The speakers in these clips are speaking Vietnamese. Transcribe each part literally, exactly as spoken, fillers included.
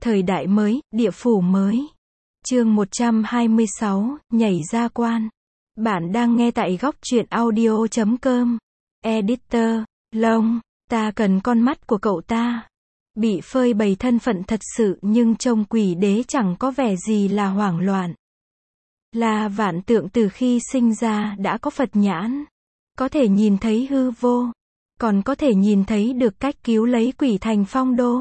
Thời đại mới, địa phủ mới. Chương một trăm hai mươi sáu, nhảy ra quan. Bạn đang nghe tại góc truyện audio chấm com. Editor, Long, ta cần con mắt của cậu ta. Bị phơi bày thân phận thật sự nhưng trông quỷ đế chẳng có vẻ gì là hoảng loạn. La Vạn Tượng từ khi sinh ra đã có Phật nhãn. Có thể nhìn thấy hư vô. Còn có thể nhìn thấy được cách cứu lấy quỷ thành phong đô.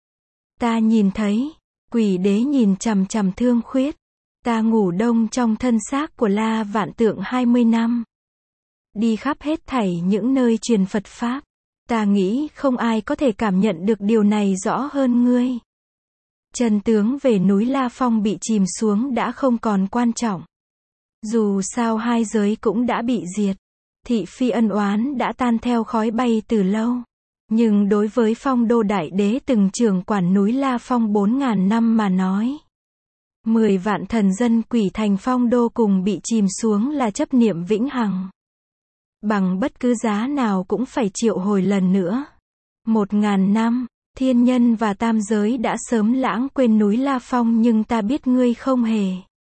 Ta nhìn thấy, quỷ đế nhìn chằm chằm Thương Khuyết. Ta ngủ đông trong thân xác của La Vạn Tượng hai mươi năm. Đi khắp hết thảy những nơi truyền Phật Pháp. Ta nghĩ không ai có thể cảm nhận được điều này rõ hơn ngươi. Chân tướng về núi La Phong bị chìm xuống đã không còn quan trọng. Dù sao hai giới cũng đã bị diệt. Thị phi ân oán đã tan theo khói bay từ lâu. Nhưng đối với Phong Đô Đại Đế từng trưởng quản núi La Phong bốn ngàn năm mà nói. Mười vạn thần dân quỷ thành Phong Đô cùng bị chìm xuống là chấp niệm vĩnh hằng. Bằng bất cứ giá nào cũng phải triệu hồi lần nữa. Một ngàn năm, thiên nhân và tam giới đã sớm lãng quên núi La Phong nhưng ta biết ngươi không hề.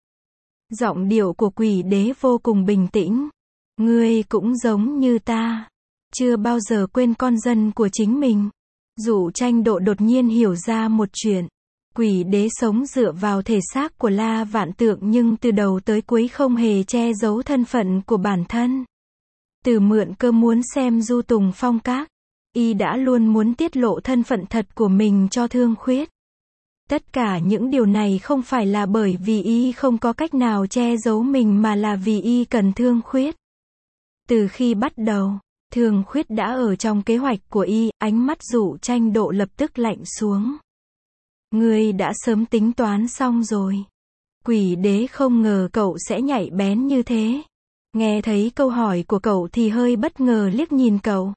Giọng điệu của quỷ đế vô cùng bình tĩnh. Ngươi cũng giống như ta. Chưa bao giờ quên con dân của chính mình. Dụ Tranh Độ đột nhiên hiểu ra một chuyện. Quỷ đế sống dựa vào thể xác của La Vạn Tượng nhưng từ đầu tới cuối không hề che giấu thân phận của bản thân. Từ mượn cơ muốn xem Du Tùng Phong Các, y đã luôn muốn tiết lộ thân phận thật của mình cho Thương Khuyết. Tất cả những điều này không phải là bởi vì y không có cách nào che giấu mình mà là vì y cần Thương Khuyết. Từ khi bắt đầu, Thương Khuyết đã ở trong kế hoạch của y, ánh mắt Dụ Tranh Độ lập tức lạnh xuống. Ngươi đã sớm tính toán xong rồi. Quỷ đế không ngờ cậu sẽ nhạy bén như thế. Nghe thấy câu hỏi của cậu thì hơi bất ngờ liếc nhìn cậu.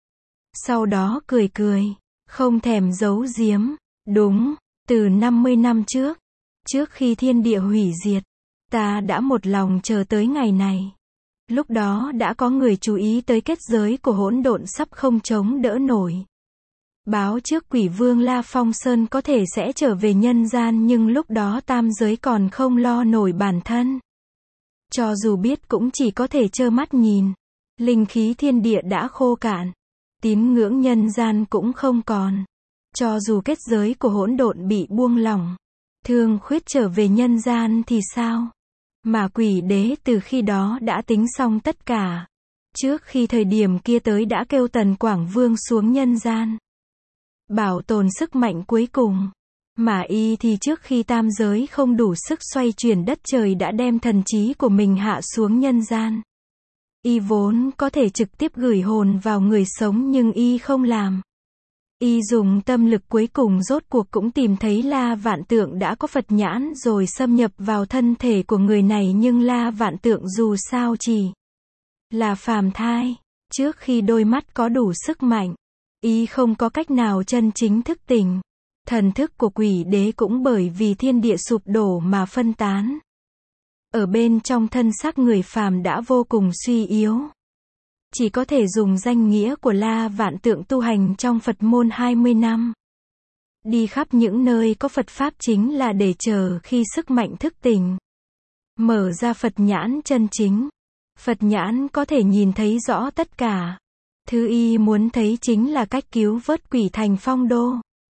Sau đó cười cười, không thèm giấu giếm. Đúng, từ năm mươi năm trước, trước khi thiên địa hủy diệt, ta đã một lòng chờ tới ngày này. Lúc đó đã có người chú ý tới kết giới của hỗn độn sắp không chống đỡ nổi. Báo trước quỷ vương La Phong Sơn có thể sẽ trở về nhân gian nhưng lúc đó tam giới còn không lo nổi bản thân. Cho dù biết cũng chỉ có thể trơ mắt nhìn. Linh khí thiên địa đã khô cạn. Tín ngưỡng nhân gian cũng không còn. Cho dù kết giới của hỗn độn bị buông lỏng. Thương Khuyết trở về nhân gian thì sao? Mà quỷ đế từ khi đó đã tính xong tất cả. Trước khi thời điểm kia tới đã kêu Tần Quảng Vương xuống nhân gian. Bảo tồn sức mạnh cuối cùng. Mà y thì trước khi tam giới không đủ sức xoay chuyển đất trời đã đem thần trí của mình hạ xuống nhân gian. Y vốn có thể trực tiếp gửi hồn vào người sống nhưng y không làm. Y dùng tâm lực cuối cùng rốt cuộc cũng tìm thấy La Vạn Tượng đã có Phật nhãn rồi xâm nhập vào thân thể của người này nhưng La Vạn Tượng dù sao chỉ là phàm thai. Trước khi đôi mắt có đủ sức mạnh, y không có cách nào chân chính thức tỉnh. Thần thức của quỷ đế cũng bởi vì thiên địa sụp đổ mà phân tán. Ở bên trong thân xác người phàm đã vô cùng suy yếu. Chỉ có thể dùng danh nghĩa của La Vạn Tượng tu hành trong Phật môn hai mươi năm. Đi khắp những nơi có Phật Pháp chính là để chờ khi sức mạnh thức tỉnh. Mở ra Phật nhãn chân chính. Phật nhãn có thể nhìn thấy rõ tất cả. Thứ y muốn thấy chính là cách cứu vớt quỷ thành Phong Đô.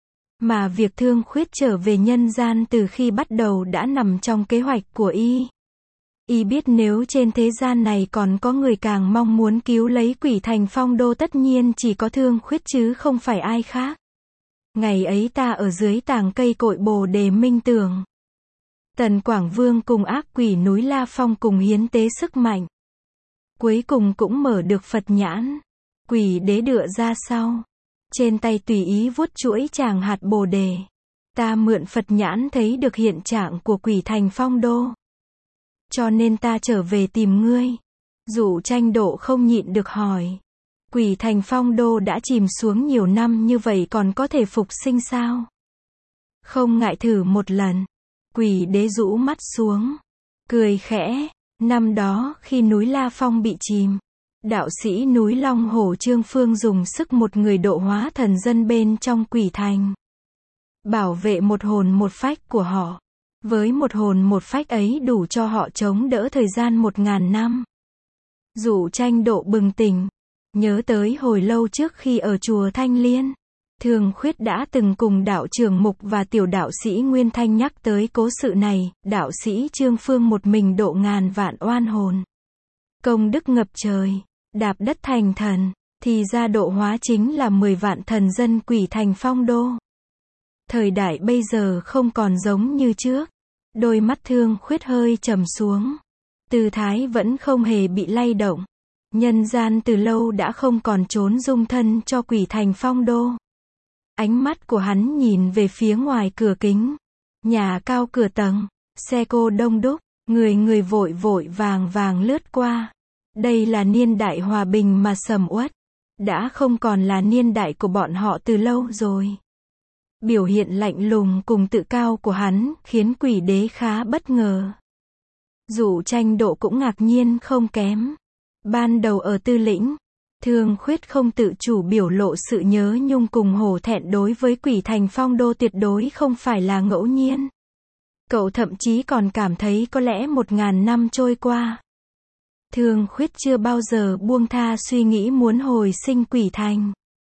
Mà việc Thương Khuyết trở về nhân gian từ khi bắt đầu đã nằm trong kế hoạch của y. Y biết nếu trên thế gian này còn có người càng mong muốn cứu lấy quỷ thành Phong Đô tất nhiên chỉ có Thương Khuyết chứ không phải ai khác. Ngày ấy ta ở dưới tàng cây cội bồ đề minh tưởng. Tần Quảng Vương cùng ác quỷ núi La Phong cùng hiến tế sức mạnh. Cuối cùng cũng mở được Phật nhãn. Quỷ đế đựa ra sau. Trên tay tùy ý vuốt chuỗi tràng hạt bồ đề. Ta mượn Phật nhãn thấy được hiện trạng của quỷ thành Phong Đô. Cho nên ta trở về tìm ngươi. Dụ Tranh Độ không nhịn được hỏi. Quỷ thành Phong Đô đã chìm xuống nhiều năm như vậy còn có thể phục sinh sao? Không ngại thử một lần. Quỷ đế rũ mắt xuống. Cười khẽ. Năm đó khi núi La Phong bị chìm. Đạo sĩ núi Long Hổ Trương Phương dùng sức một người độ hóa thần dân bên trong quỷ thành. bảo vệ một hồn một phách của họ. Với một hồn một phách ấy đủ cho họ chống đỡ thời gian một ngàn năm. Dụ Tranh Độ bừng tỉnh, nhớ tới hồi lâu trước khi ở chùa Thanh Liên, Thương Khuyết đã từng cùng đạo trưởng Mục và tiểu đạo sĩ Nguyên Thanh nhắc tới cố sự này. Đạo sĩ Trương Phương một mình độ ngàn vạn oan hồn, công đức ngập trời, đạp đất thành thần, thì ra độ hóa chính là mười vạn thần dân quỷ thành phong đô. Thời đại bây giờ không còn giống như trước. Đôi mắt Thương Khuyết hơi trầm xuống, tư thái vẫn không hề bị lay động. Nhân gian từ lâu đã không còn trốn dung thân cho quỷ thành phong đô. Ánh mắt của hắn nhìn về phía ngoài cửa kính. Nhà cao cửa tầng, xe cô đông đúc, người người vội vội vàng vàng lướt qua. Đây là niên đại hòa bình mà sầm uất. Đã không còn là niên đại của bọn họ từ lâu rồi. Biểu hiện lạnh lùng cùng tự cao của hắn khiến quỷ đế khá bất ngờ. Dụ Tranh Độ cũng ngạc nhiên không kém. Ban đầu ở Tư Lĩnh, Thương Khuyết không tự chủ biểu lộ sự nhớ nhung cùng hổ thẹn đối với quỷ thành phong đô tuyệt đối không phải là ngẫu nhiên. Cậu thậm chí còn cảm thấy có lẽ một ngàn năm trôi qua, Thương Khuyết chưa bao giờ buông tha suy nghĩ muốn hồi sinh quỷ thành.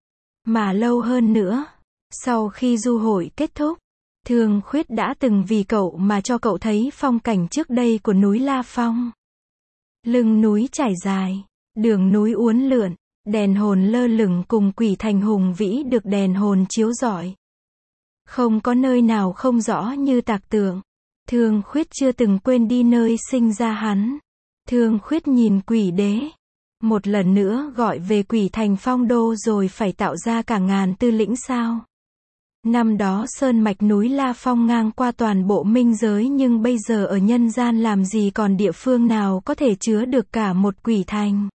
Mà lâu hơn nữa, sau khi du hội kết thúc, Thương Khuyết đã từng vì cậu mà cho cậu thấy phong cảnh trước đây của núi La Phong. Lưng núi trải dài, đường núi uốn lượn, đèn hồn lơ lửng cùng quỷ thành hùng vĩ được đèn hồn chiếu rọi. Không có nơi nào không rõ như tạc tượng. Thương Khuyết chưa từng quên đi nơi sinh ra hắn. Thương Khuyết nhìn quỷ đế, một lần nữa gọi về quỷ thành phong đô rồi phải tạo ra cả ngàn tư lĩnh sao. Năm đó sơn mạch núi La Phong ngang qua toàn bộ minh giới, nhưng bây giờ ở nhân gian làm gì còn địa phương nào có thể chứa được cả một quỷ thành.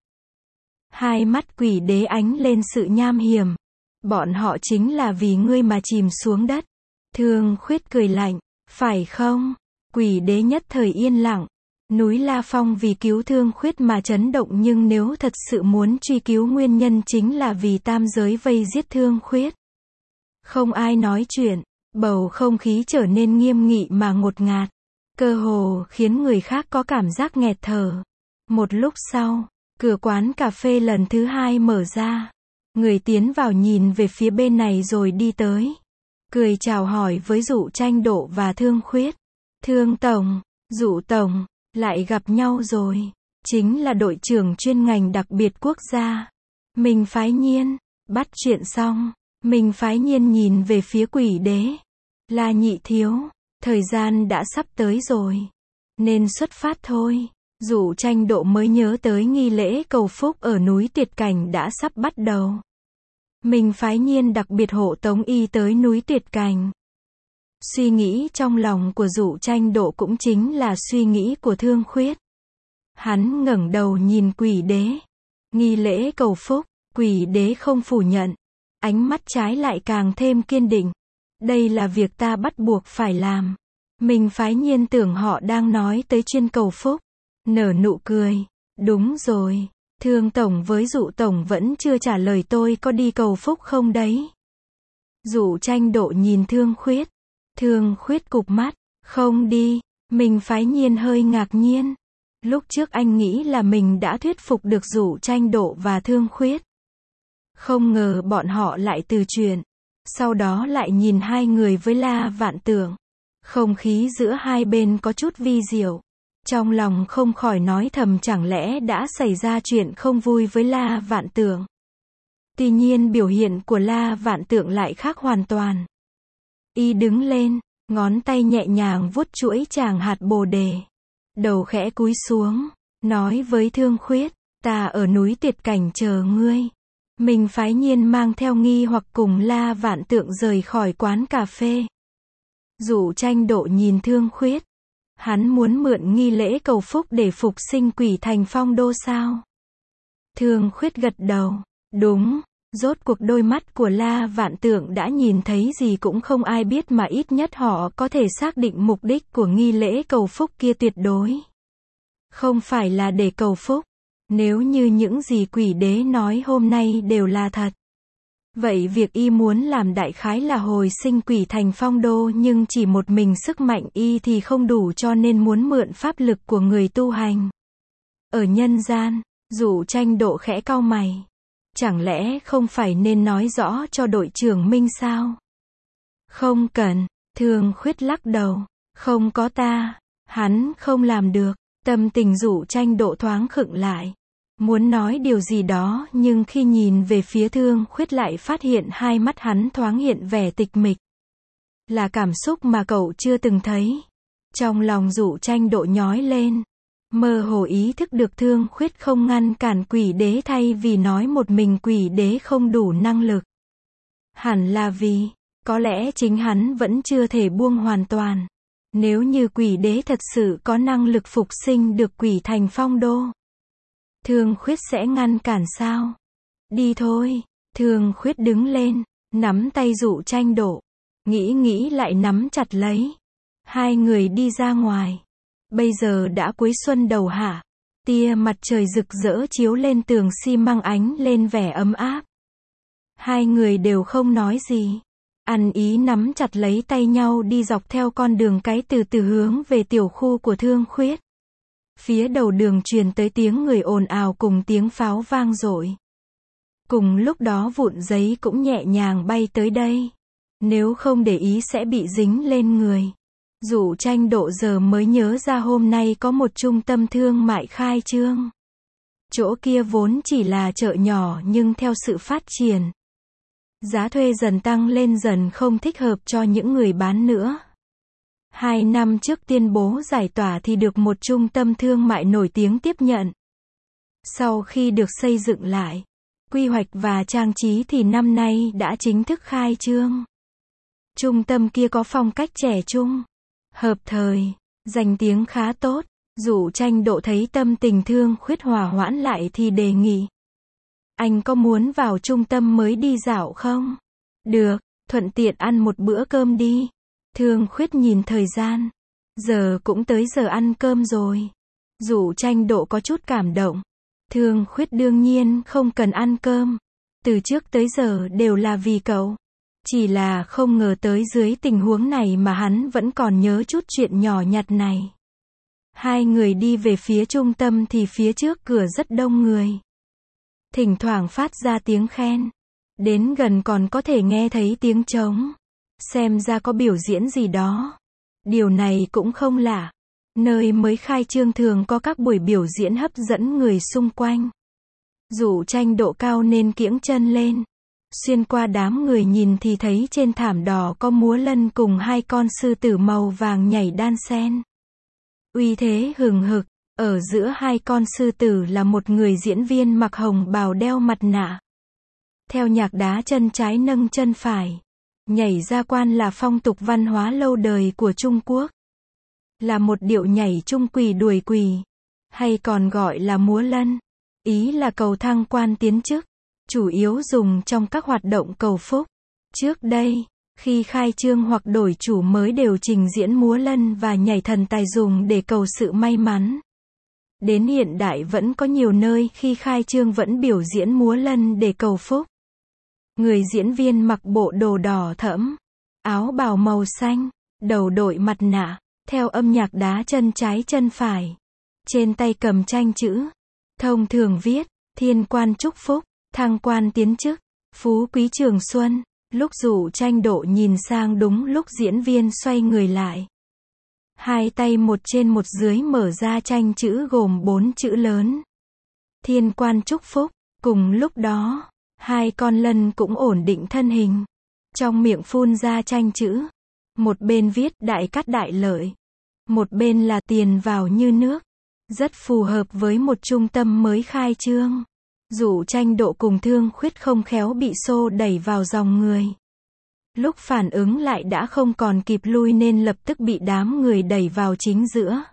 Hai mắt quỷ đế ánh lên sự nham hiểm. Bọn họ chính là vì ngươi mà chìm xuống đất. Thương Khuyết cười lạnh, phải không? Quỷ đế nhất thời yên lặng. Núi La Phong vì cứu Thương Khuyết mà chấn động, nhưng nếu thật sự muốn truy cứu nguyên nhân chính là vì tam giới vây giết Thương Khuyết. Không ai nói chuyện, bầu không khí trở nên nghiêm nghị mà ngột ngạt, cơ hồ khiến người khác có cảm giác nghẹt thở. Một lúc sau, cửa quán cà phê lần thứ hai mở ra. Người tiến vào nhìn về phía bên này rồi đi tới, cười chào hỏi với Dụ Tranh Độ và Thương Khuyết. Thương Tổng, Dụ Tổng, lại gặp nhau rồi. Chính là đội trưởng chuyên ngành đặc biệt quốc gia, Minh Phái Nhiên. Bắt chuyện xong, Minh Phái Nhiên nhìn về phía quỷ đế. La nhị thiếu, thời gian đã sắp tới rồi, nên xuất phát thôi. Dụ Tranh Độ mới nhớ tới nghi lễ cầu phúc ở núi Tuyệt Cảnh đã sắp bắt đầu. Minh Phái Nhiên đặc biệt hộ tống y tới núi Tuyệt Cảnh. Suy nghĩ trong lòng của Dụ Tranh Độ cũng chính là suy nghĩ của Thương Khuyết. Hắn ngẩng đầu nhìn quỷ đế. Nghi lễ cầu phúc, quỷ đế không phủ nhận. Ánh mắt trái lại càng thêm kiên định. Đây là việc ta bắt buộc phải làm. Minh Phái Nhiên tưởng họ đang nói tới chuyên cầu phúc. Nở nụ cười. Đúng rồi, Thương Tổng với Dụ Tổng vẫn chưa trả lời tôi có đi cầu phúc không đấy. Dụ Tranh Độ nhìn Thương Khuyết. Thương Khuyết cụp mắt. Không đi. Minh Phái Nhiên hơi ngạc nhiên. Lúc trước anh nghĩ là mình đã thuyết phục được Dụ Tranh Độ và Thương Khuyết. Không ngờ bọn họ lại từ chuyện. Sau đó lại nhìn hai người với La Vạn Tượng. Không khí giữa hai bên có chút vi diệu. Trong lòng không khỏi nói thầm chẳng lẽ đã xảy ra chuyện không vui với La Vạn Tượng. Tuy nhiên biểu hiện của La Vạn Tượng lại khác hoàn toàn. Y đứng lên, ngón tay nhẹ nhàng vuốt chuỗi tràng hạt bồ đề. Đầu khẽ cúi xuống, nói với Thương Khuyết, ta ở núi Tuyệt Cảnh chờ ngươi. Minh Phái Nhiên mang theo nghi hoặc cùng La Vạn Tượng rời khỏi quán cà phê. Dụ Tranh Độ nhìn Thương Khuyết. Hắn muốn mượn nghi lễ cầu phúc để phục sinh quỷ thành phong đô sao? Thương Khuyết gật đầu. Đúng, rốt cuộc đôi mắt của La Vạn Tượng đã nhìn thấy gì cũng không ai biết, mà ít nhất họ có thể xác định mục đích của nghi lễ cầu phúc kia tuyệt đối không phải là để cầu phúc. Nếu như những gì quỷ đế nói hôm nay đều là thật, Vậy việc y muốn làm đại khái là hồi sinh quỷ thành phong đô, nhưng chỉ một mình sức mạnh y thì không đủ, cho nên muốn mượn pháp lực của người tu hành ở nhân gian. Dụ Tranh Độ khẽ cau mày. Chẳng lẽ không phải nên nói rõ cho đội trưởng Minh sao? Không cần, Thương Khuyết lắc đầu. Không có ta, hắn không làm được. Tâm tình Dụ Tranh Độ thoáng khựng lại. Muốn nói điều gì đó, nhưng khi nhìn về phía Thương Khuyết lại phát hiện hai mắt hắn thoáng hiện vẻ tịch mịch. Là cảm xúc mà cậu chưa từng thấy. Trong lòng Dụ Tranh Độ nhói lên. Mơ hồ ý thức được Thương Khuyết không ngăn cản quỷ đế, thay vì nói một mình quỷ đế không đủ năng lực. Hẳn là vì, có lẽ chính hắn vẫn chưa thể buông hoàn toàn. Nếu như quỷ đế thật sự có năng lực phục sinh được quỷ thành phong đô, Thương Khuyết sẽ ngăn cản sao? Đi thôi. Thương Khuyết đứng lên, nắm tay Dụ Tranh Độ. Nghĩ nghĩ lại nắm chặt lấy. Hai người đi ra ngoài. Bây giờ đã cuối xuân đầu hạ. Tia mặt trời rực rỡ chiếu lên tường xi măng ánh lên vẻ ấm áp. Hai người đều không nói gì. Ăn ý nắm chặt lấy tay nhau đi dọc theo con đường cái, từ từ hướng về tiểu khu của Thương Khuyết. Phía đầu đường truyền tới tiếng người ồn ào cùng tiếng pháo vang dội. Cùng lúc đó vụn giấy cũng nhẹ nhàng bay tới đây. Nếu không để ý sẽ bị dính lên người. Dụ Tranh Độ giờ mới nhớ ra hôm nay có một trung tâm thương mại khai trương. Chỗ kia vốn chỉ là chợ nhỏ, nhưng theo sự phát triển, giá thuê dần tăng lên, dần không thích hợp cho những người bán nữa. Hai năm trước tuyên bố giải tỏa thì được một trung tâm thương mại nổi tiếng tiếp nhận. Sau khi được xây dựng lại, quy hoạch và trang trí thì năm nay đã chính thức khai trương. Trung tâm kia có phong cách trẻ trung, hợp thời, danh tiếng khá tốt. Dụ Tranh Độ thấy tâm tình Thương Khuyết hòa hoãn lại thì đề nghị. Anh có muốn vào trung tâm mới đi dạo không? Được, thuận tiện ăn một bữa cơm đi. Thương Khuyết nhìn thời gian. Giờ cũng tới giờ ăn cơm rồi. Dụ Tranh Độ có chút cảm động. Thương Khuyết đương nhiên không cần ăn cơm. Từ trước tới giờ đều là vì cậu. Chỉ là không ngờ tới dưới tình huống này mà hắn vẫn còn nhớ chút chuyện nhỏ nhặt này. Hai người đi về phía trung tâm thì phía trước cửa rất đông người. Thỉnh thoảng phát ra tiếng khen. Đến gần còn có thể nghe thấy tiếng trống. Xem ra có biểu diễn gì đó. Điều này cũng không lạ. Nơi mới khai trương thường có các buổi biểu diễn hấp dẫn người xung quanh. Dụ Tranh Độ cao nên kiễng chân lên. Xuyên qua đám người nhìn thì thấy trên thảm đỏ có múa lân cùng hai con sư tử màu vàng nhảy đan xen. Uy thế hừng hực. Ở giữa hai con sư tử là một người diễn viên mặc hồng bào đeo mặt nạ. Theo nhạc đá chân trái nâng chân phải. Nhảy ra quan là phong tục văn hóa lâu đời của Trung Quốc. Là một điệu nhảy chung quỳ đuổi quỳ. Hay còn gọi là múa lân. Ý là cầu thăng quan tiến chức. Chủ yếu dùng trong các hoạt động cầu phúc. Trước đây, khi khai trương hoặc đổi chủ mới đều trình diễn múa lân và nhảy thần tài dùng để cầu sự may mắn. Đến hiện đại vẫn có nhiều nơi khi khai trương vẫn biểu diễn múa lân để cầu phúc. Người diễn viên mặc bộ đồ đỏ thẫm, áo bào màu xanh, đầu đội mặt nạ, theo âm nhạc đá chân trái chân phải. Trên tay cầm tranh chữ, thông thường viết, thiên quan chúc phúc, thăng quan tiến chức, phú quý trường xuân. Lúc Dụ Tranh Độ nhìn sang đúng lúc diễn viên xoay người lại. Hai tay một trên một dưới mở ra tranh chữ gồm bốn chữ lớn. Thiên quan chúc phúc. Cùng lúc đó, hai con lân cũng ổn định thân hình. Trong miệng phun ra tranh chữ. Một bên viết đại cát đại lợi. Một bên là tiền vào như nước. Rất phù hợp với một trung tâm mới khai trương. Dụ Tranh Độ cùng Thương Khuyết không khéo bị xô đẩy vào dòng người. Lúc phản ứng lại đã không còn kịp lui nên lập tức bị đám người đẩy vào chính giữa.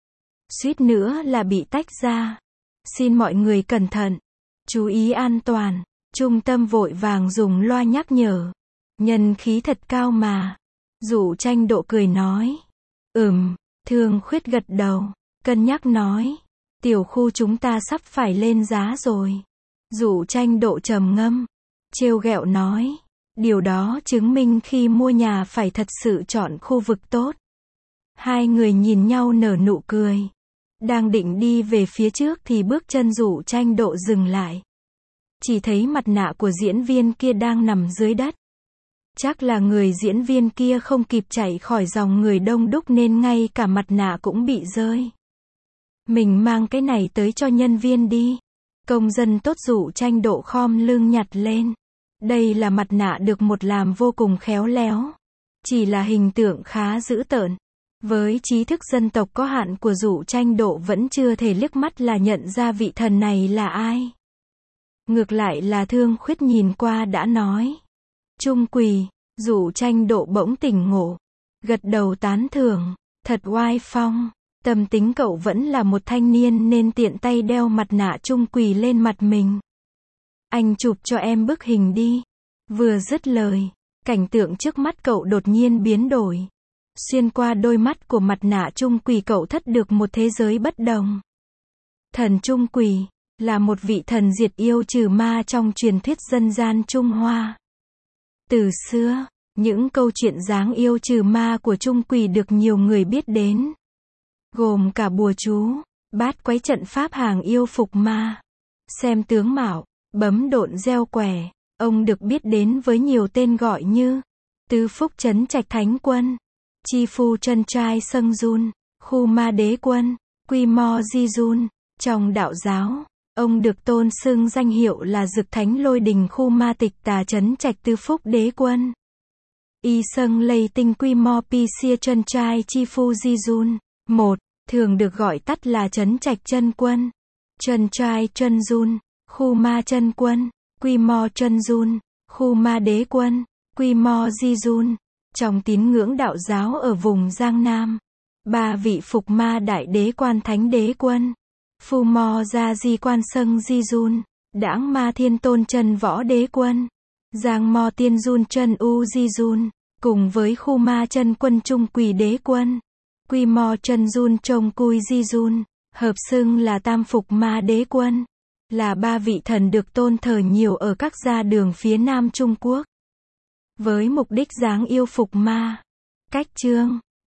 Suýt nữa là bị tách ra. Xin mọi người cẩn thận. Chú ý an toàn. Trung tâm vội vàng dùng loa nhắc nhở. Nhân khí thật cao mà. Dụ Tranh Độ cười nói. Ừm, Thương Khuyết gật đầu. Cân nhắc nói. Tiểu khu chúng ta sắp phải lên giá rồi. Dụ Tranh Độ trầm ngâm. trêu ghẹo nói. Điều đó chứng minh khi mua nhà phải thật sự chọn khu vực tốt. Hai người nhìn nhau nở nụ cười. Đang định đi về phía trước thì bước chân Dụ Tranh Độ dừng lại. Chỉ thấy mặt nạ của diễn viên kia đang nằm dưới đất. Chắc là người diễn viên kia không kịp chạy khỏi dòng người đông đúc nên ngay cả mặt nạ cũng bị rơi. Mình mang cái này tới cho nhân viên đi. Công dân tốt Dụ Tranh Độ khom lưng nhặt lên. Đây là mặt nạ được một làm vô cùng khéo léo. Chỉ là hình tượng khá dữ tợn. Với trí thức dân tộc có hạn của Dụ Tranh Độ vẫn chưa thể liếc mắt là nhận ra vị thần này là ai. Ngược lại là Thương Khuyết nhìn qua đã nói. Trung quỳ. Dụ Tranh Độ bỗng tỉnh ngộ. Gật đầu tán thưởng. Thật oai phong. Tâm tính cậu vẫn là một thanh niên nên tiện tay đeo mặt nạ trung quỳ lên mặt mình. Anh chụp cho em bức hình đi. Vừa dứt lời, cảnh tượng trước mắt cậu đột nhiên biến đổi. Xuyên qua đôi mắt của mặt nạ trung quỳ cậu thất được một thế giới bất đồng. Thần Trung Quỳ là một vị thần diệt yêu trừ ma trong truyền thuyết dân gian Trung Hoa. Từ xưa, những câu chuyện giáng yêu trừ ma của Trung Quỳ được nhiều người biết đến. Gồm cả bùa chú, bát quái trận pháp hàng yêu phục ma, xem tướng mạo, bấm độn gieo quẻ. Ông được biết đến với nhiều tên gọi như Tứ Phúc Trấn Trạch Thánh Quân, Chi Phu Chân Trai Sâng Jun, Khu Ma Đế Quân, Quy Mo Di Jun. Trong đạo giáo, ông được tôn xưng danh hiệu là Dực Thánh Lôi Đình Khu Ma Tịch Tà Trấn Trạch Tứ Phúc Đế Quân. Y Sâng Lây Tinh Quy Mo Pi Sia Chân Trai Chi Phu Di Jun. một. Thường được gọi tắt là Trấn Trạch Chân Quân, Chân Trai Chân Jun, Khu Ma Chân Quân, Quy Mo Chân Jun, Khu Ma Đế Quân, Quy Mo Di Jun. Trong tín ngưỡng đạo giáo ở vùng Giang Nam, ba vị phục ma đại đế Quan Thánh Đế Quân, Phu Mo Gia Di Quan Sâng Di Jun, Đãng Ma Thiên Tôn Chân Võ Đế Quân, Giang Mo Tiên Jun Chân U Di Jun, cùng với Khu Ma Chân Quân Trung Quỳ Đế Quân, Quy Mo Chân Jun Trông Cui Di Jun, hợp xưng là Tam Phục Ma Đế Quân, là ba vị thần được tôn thờ nhiều ở các gia đường phía Nam Trung Quốc. Với mục đích giáng yêu phục ma. Cách chương